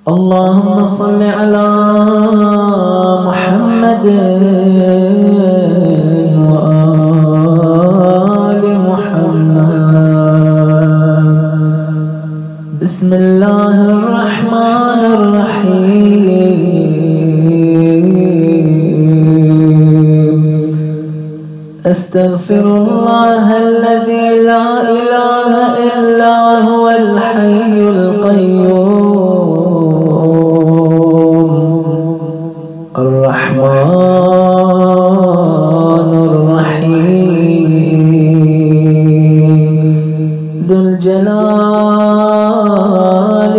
اللهم صل على محمد وآل محمد. بسم الله الرحمن الرحيم. أستغفر الله الذي لا إله إلا هو الحي القيوم الرحمن الرحيم ذو الجلال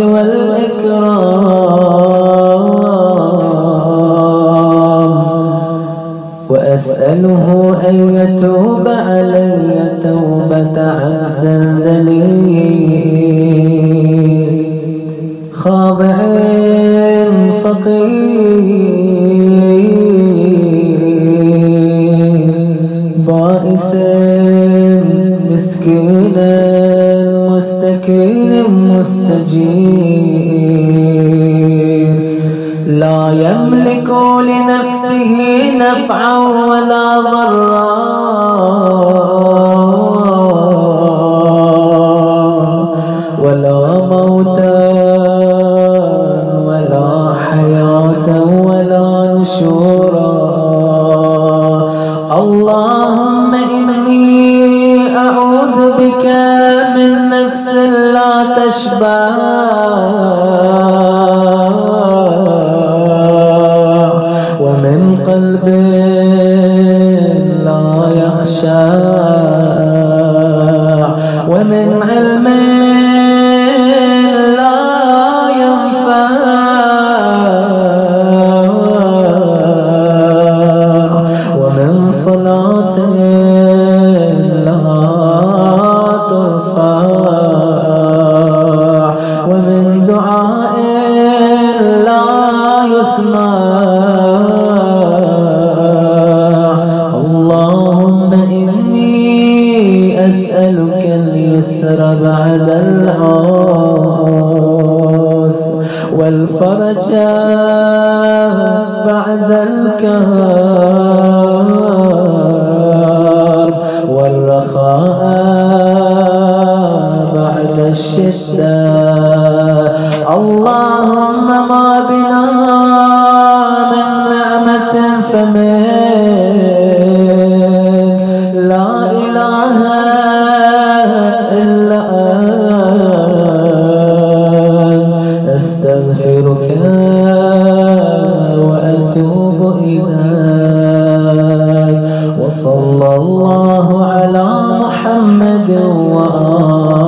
والإكرام. وأسأله أن يتوب علي توبة عبد ذليل خاضع فقير بائس مسكين مستكين مستجير لا يملك لنفسه نفعا ولا ضرا ولا موتا ولا حياة ولا نشورا. اللهم إني أعوذ بك من نفس لا تشبع ومن قلب لا يخشى ومن علم لا ينفع ومن صلاة لا ترفع ومن دعاء لا يسمع. اللهم إني أسألك اليسر بعد العسر والفرج بعد الكرب والرخاء بعد الشدة. اللهم ما بنا من نعمة فمنك لا إله إلا أنت أستغفرك وأتوب إليك. وصلى الله على محمد وآله